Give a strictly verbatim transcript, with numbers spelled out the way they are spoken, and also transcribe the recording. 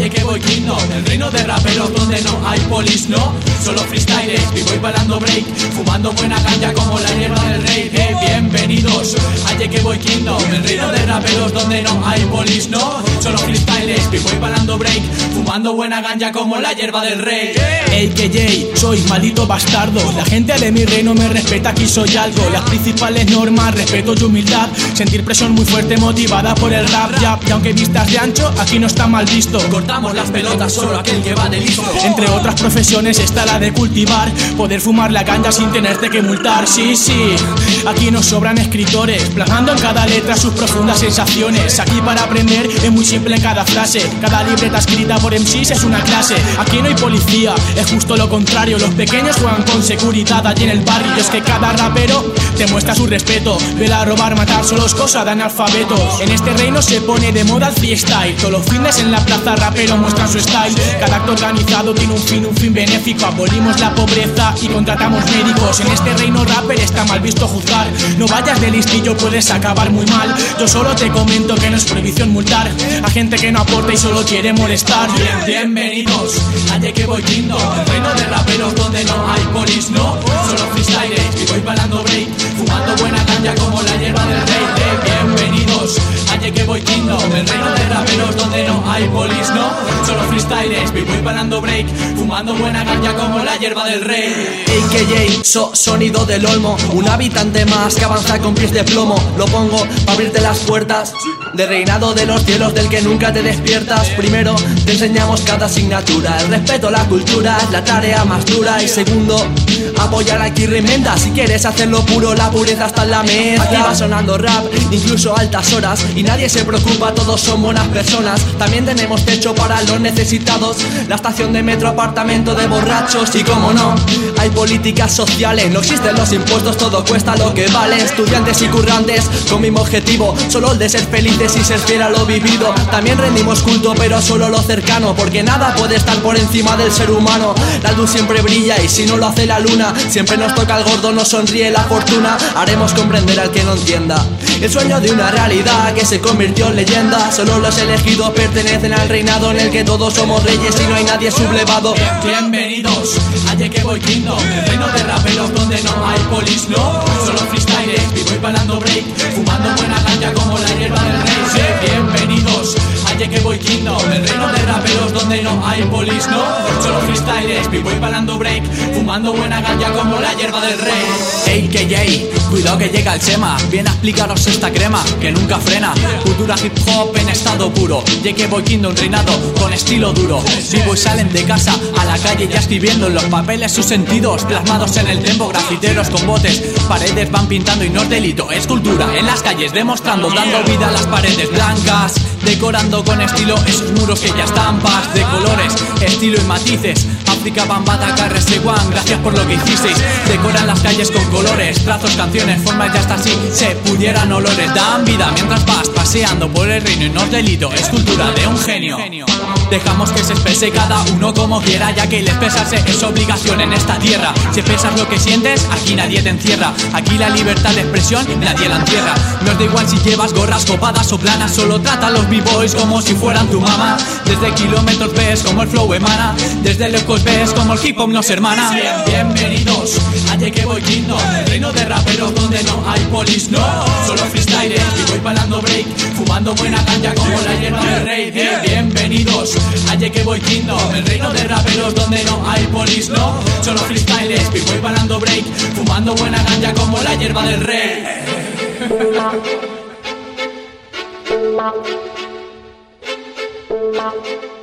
Aye que voy Kingdom, el reino de raperos donde no hay polis, no, solo freestyles. Y voy bailando break, fumando buena ganja como la hierba del rey. Hey, bienvenidos, aye que voy Kingdom, el reino de raperos donde no hay polis, no, solo freestyles. Y voy bailando break, fumando buena ganja como la hierba del rey. Ey que Jay, soy maldito bastardo. La gente de mi reino me respeta, aquí soy algo. Las principales normas, respeto y humildad. Sentir presión muy fuerte motivada por el rap, ya. Y aunque vistas de ancho, aquí no está mal visto. Cortamos las pelotas, solo aquel que va de listo. Entre otras profesiones está la de cultivar, poder fumar la ganja sin tenerte que multar. Sí, sí, aquí nos sobran escritores, plasmando en cada letra sus profundas sensaciones. Aquí para aprender es muy simple en cada frase. Cada libreta escrita por M Cs es una clase. Aquí no hay policía, es justo lo contrario. Los pequeños juegan con seguridad allí en el barrio. Y es que cada rapero te muestra su respeto. Vela, robar, matar, solo es cosa de analfabetos. En este reino se pone de moda el freestyle. Todos los fines en la plaza rapero muestran su style. Cada acto organizado tiene un fin, un fin benéfico. Abolimos la pobreza y contratamos médicos. En este reino rapper está mal visto juzgar. No vayas de listillo, puedes acabar muy mal. Yo solo te comento que no es prohibición multar a gente que no aporta y solo quiere molestar. Bien, bienvenidos, aye que voy Kingdom, el reino de raperos donde no hay polis, no, solo freestyles. Y voy bailando break, fumando buena ganja como la hierba del rey. Hey, bienvenidos, aye que voy Kingdom, el reino de raperos donde no hay polis, no, solo freestyles. Y voy bailando break, fumando buena ganja como la hierba del rey. A K J, so, sonido del olmo, un habitante más que avanza con pies de plomo. Lo pongo para abrirte las puertas del reinado de los cielos del que nunca te despiertas. Primero te enseñamos cada asignatura, el respeto a la cultura es la tarea más dura. Y segundo, apoyar aquí remenda. Si quieres hacerlo puro, la pureza está en la mesa. Aquí va sonando rap, incluso a altas horas, y nadie se preocupa, todos son buenas personas. También tenemos techo para los necesitados, la estación de metro, apartamento de borrachos. Y como no, hay políticas sociales, no existen los impuestos, todo cuesta lo que vale. Estudiantes y currantes con mismo objetivo, solo el de ser felices y ser fiel a lo vivido. También rendimos culto, pero solo lo cercano, porque nada puede estar por encima del ser humano. La luz siempre brilla y si no lo hace la luna, siempre nos toca el gordo, nos sonríe la fortuna. Haremos comprender al que no entienda el sueño de una realidad que se convirtió en leyenda. Solo los elegidos pertenecen al reinado en el que todos somos reyes y no hay nadie sublevado. Bienvenidos, aye que voy Kingdom, el reino de raperos donde no hay polis, no, solo freestyles. Y voy bailando break, fumando buena ganja como la hierba del rey. Sí, bienvenidos, aye que voy Kingdom, el reino de raperos donde no hay polis, no, solo freestyles. Y voy bailando break, fumando buena ganja como la hierba del rey. A K J, cuidado que llega el Chema, viene a explicaros esta crema que nunca frena. Cultura hip hop en estado puro, J K Boy Kingdom reinado con estilo duro. Vivo y salen de casa a la calle ya escribiendo en los papeles sus sentidos plasmados en el tempo. Grafiteros con botes, paredes van pintando y no es delito, es cultura. En las calles demostrando, dando vida a las paredes blancas, decorando con estilo esos muros que ya estampas de colores, estilo y matices. África, Bambata, K R S One, gracias por lo que hicisteis. Decoran las calles con colores, trazos, canciones, formas y hasta así se pudieran olores. Dan vida mientras vas paseando por el reino y no es delito, es cultura de un genio. Dejamos que se exprese cada uno como quiera, ya que el expresarse es obligación en esta tierra. Si piensas lo que sientes, aquí nadie te encierra. Aquí la libertad de expresión nadie la encierra. No es da igual si llevas gorras copadas o planas, solo trata a los b-boys como si fueran tu mamá. Desde kilómetros ves como el flow emana, desde lejos ves como el hip hop nos hermana. Bien, bienvenidos, aye que voy Kingdom, el reino de raperos donde no hay polis, no, solo freestyles. Y voy bailando break, fumando buena ganja como la hierba del rey. Bien, bienvenidos, aye que voy Kingdom, el reino de raperos donde no hay polis, no, solo freestyles. Y voy bailando break, fumando buena ganja como la hierba del rey. Thank you.